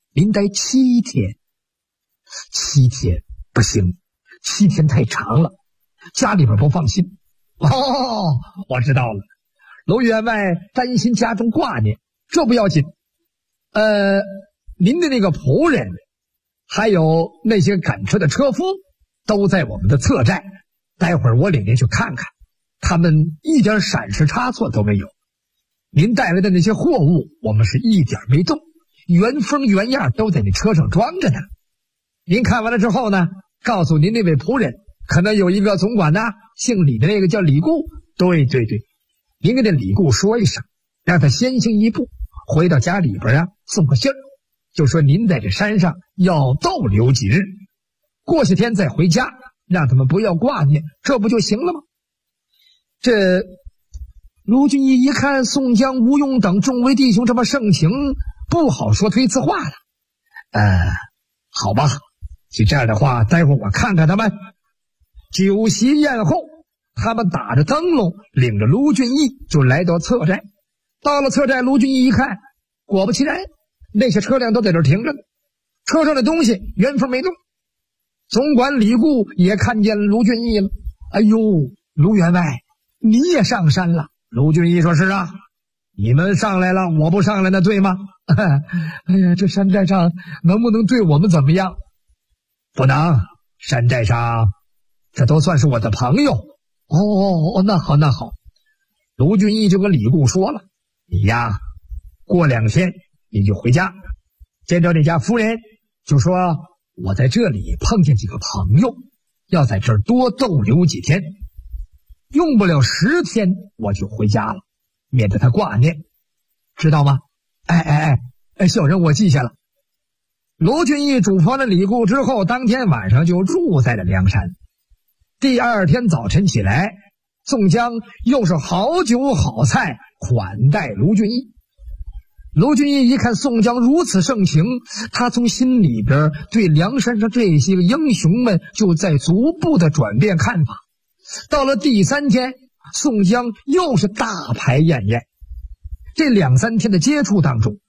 您待7天。7天不行，7天太长了，家里边不放心。我知道了，娄员外担心家中挂念，这不要紧。您的那个仆人，还有那些赶车的车夫，都在我们的侧寨，待会儿我领您去看看，他们一点闪失差错都没有。您带来的那些货物，我们是一点没动，原封原样都在那车上装着呢。您看完了之后呢，告诉您那位仆人，可能有一个总管呢，姓李的那个叫李固。对，您跟这李固说一声，让他先行一步，回到家里边送个信儿，就说您在这山上要逗留几日，过些天再回家，让他们不要挂念，这不就行了吗？这卢俊义一看宋江、吴用等众位弟兄这么盛情，不好说推辞话了。好吧，就这样的话，待会儿我看看他们。酒席宴后，他们打着灯笼，领着卢俊义就来到侧寨。到了侧寨，卢俊义一看，果不其然，那些车辆都在这儿停着呢，车上的东西原封没动。总管李固也看见卢俊义了。哎呦，卢员外，你也上山了？卢俊义说：是啊，你们上来了，我不上来那对吗？哎呀，这山寨上能不能对我们怎么样？不能，山寨上这都算是我的朋友。那好。卢俊义就跟李固说了，你呀，过2天你就回家，见着你家夫人，就说我在这里碰见几个朋友，要在这儿多逗留几天，用不了10天我就回家了，免得他挂念，知道吗？小人我记下了。卢俊义嘱咐了李固之后，当天晚上就住在了梁山。第2天早晨起来，宋江又是好酒好菜款待卢俊义。卢俊义一看宋江如此盛情，他从心里边对梁山上这些个英雄们就在逐步的转变看法。到了第3天，宋江又是大排宴宴。这2、3天的接触当中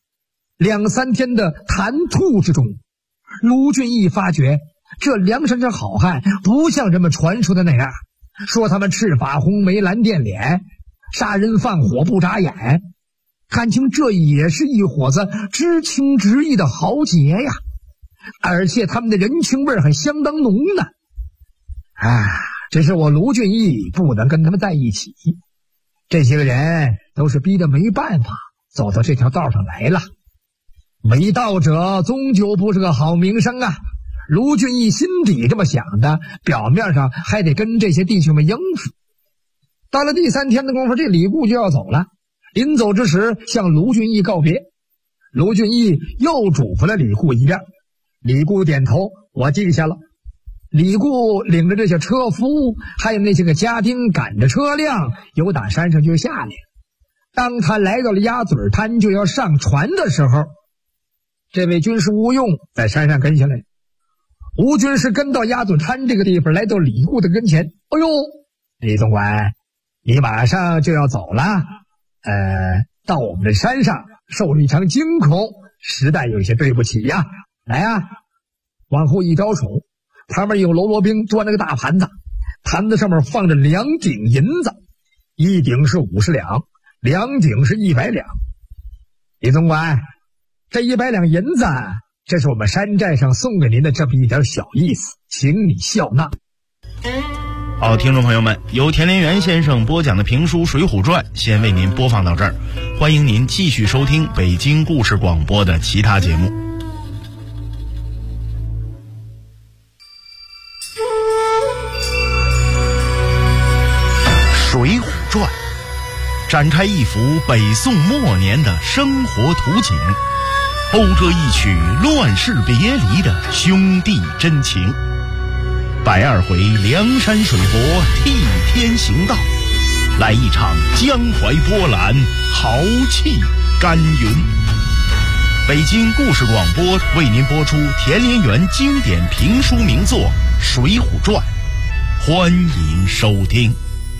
，2、3天的谈吐之中，卢俊义发觉这梁山这好汉不像人们传说的那样，说他们赤发红眉蓝靛脸，杀人放火不眨眼，感情这也是一伙子知情知义的豪杰呀，而且他们的人情味还相当浓呢。这是我卢俊义不能跟他们在一起，这些个人都是逼得没办法走到这条道上来了。没道者终究不是个好名声啊！卢俊义心底这么想的，表面上还得跟这些弟兄们应付。到了第3天的功夫，这李固就要走了，临走之时向卢俊义告别。卢俊义又嘱咐了李固一遍，李固点头，我记下了。李固领着这些车夫还有那些个家丁，赶着车辆由打山上就下来了。当他来到了鸭嘴滩就要上船的时候，这位军师吴用在山上跟下来。吴军师跟到鸭嘴滩这个地方，来到李固的跟前。哎呦，李总管，你马上就要走了，到我们的山上受了一场惊恐，实在有些对不起呀。来啊，往后一招手，旁边有喽啰兵端了个大盘子，盘子上面放着2顶银子，1顶是50两，2顶是100两。李总管，这100两银子，这是我们山寨上送给您的这么一点小意思，请你笑纳。 好，听众朋友们，由田连元先生播讲的评书《水浒传》先为您播放到这儿，欢迎您继续收听北京故事广播的其他节目。《水浒传》展开一幅北宋末年的生活图景，讴歌一曲乱世别离的兄弟真情。102回梁山水泊替天行道，来一场江淮波澜，豪气干云。北京故事广播为您播出田连元经典评书名作《水浒传》，欢迎收听。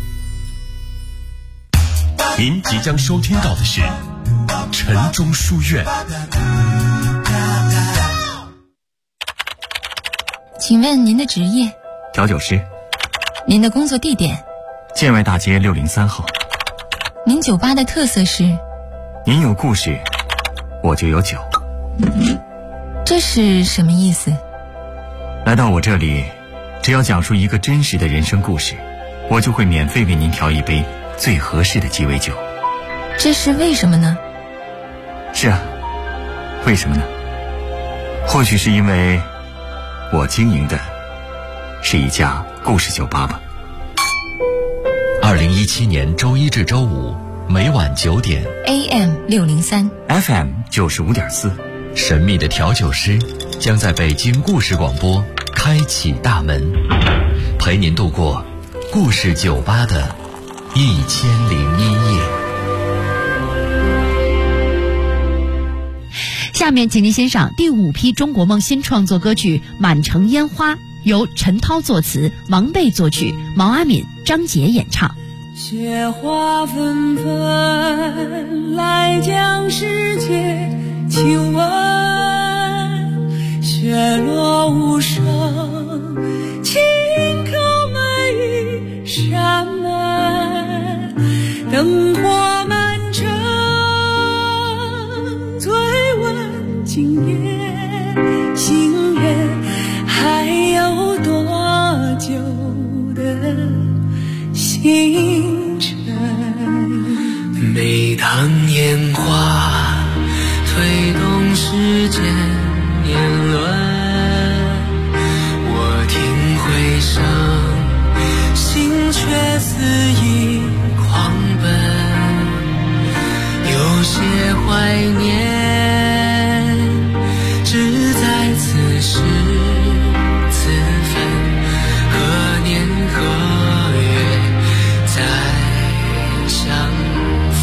您即将收听到的是晨钟书院。 请问您的职业？ 调酒师。 您的工作地点？ 建外大街603号。 您酒吧的特色是？ 您有故事，我就有酒。 这是什么意思？ 来到我这里，只要讲述一个真实的人生故事，我就会免费为您调一杯最合适的鸡尾酒。 这是为什么呢？ 是啊，为什么呢？或许是因为我经营的是一家故事酒吧吧。 2017年周一至周五每晚9点 AM 603 FM 95.4， 神秘的调酒师将在北京故事广播开启大门，陪您度过故事酒吧的1001夜。 下面请您欣赏第5批中国梦新创作歌曲《满城烟花》，由陈涛作词，王贝作曲，毛阿敏、张杰演唱。 雪花纷纷来将世界亲吻，雪落无声，轻叩每一扇门，灯火满城，醉问今夜心愿还有多久的星辰。 每当烟花推动世间年轮，我听回声，心却似已狂奔，有些怀念只在此时此分，何年何月再相逢。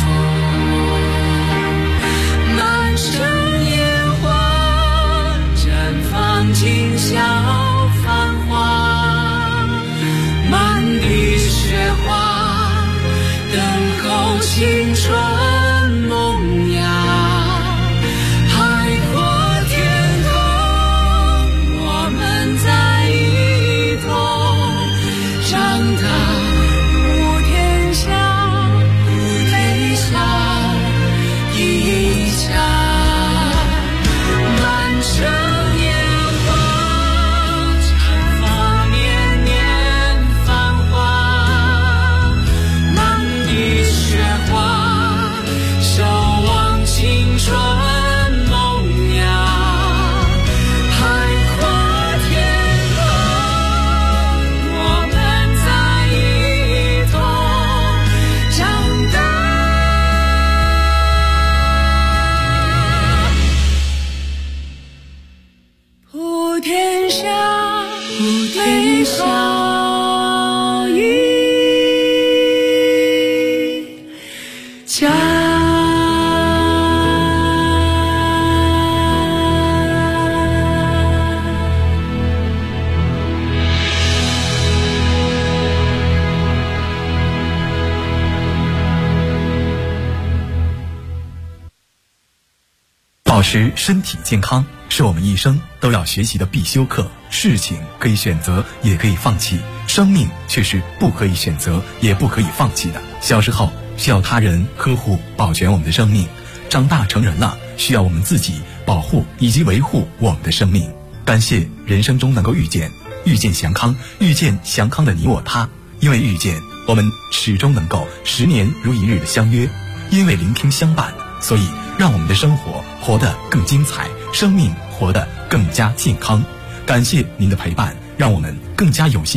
满城烟花绽放今宵繁华，满地雪花等候青春萌芽，海阔天空我们在一同长大，普天下普天下一家。满城烟花绽放年年繁华，满地雪花守望青春萌芽，海阔天空我们在一同长大。普天下，普天下一家。 保持身体健康是我们一生都要学习的必修课。事情可以选择，也可以放弃，生命却是不可以选择，也不可以放弃的。小时候需要他人呵护保全我们的生命，长大成人了需要我们自己保护以及维护我们的生命。感谢人生中能够遇见祥康，遇见祥康的你我他。因为遇见，我们始终能够10年如一日的相约；因为聆听相伴，所以让我们的生活活得更精彩，生命活得更加健康。感谢您的陪伴，让我们更加有心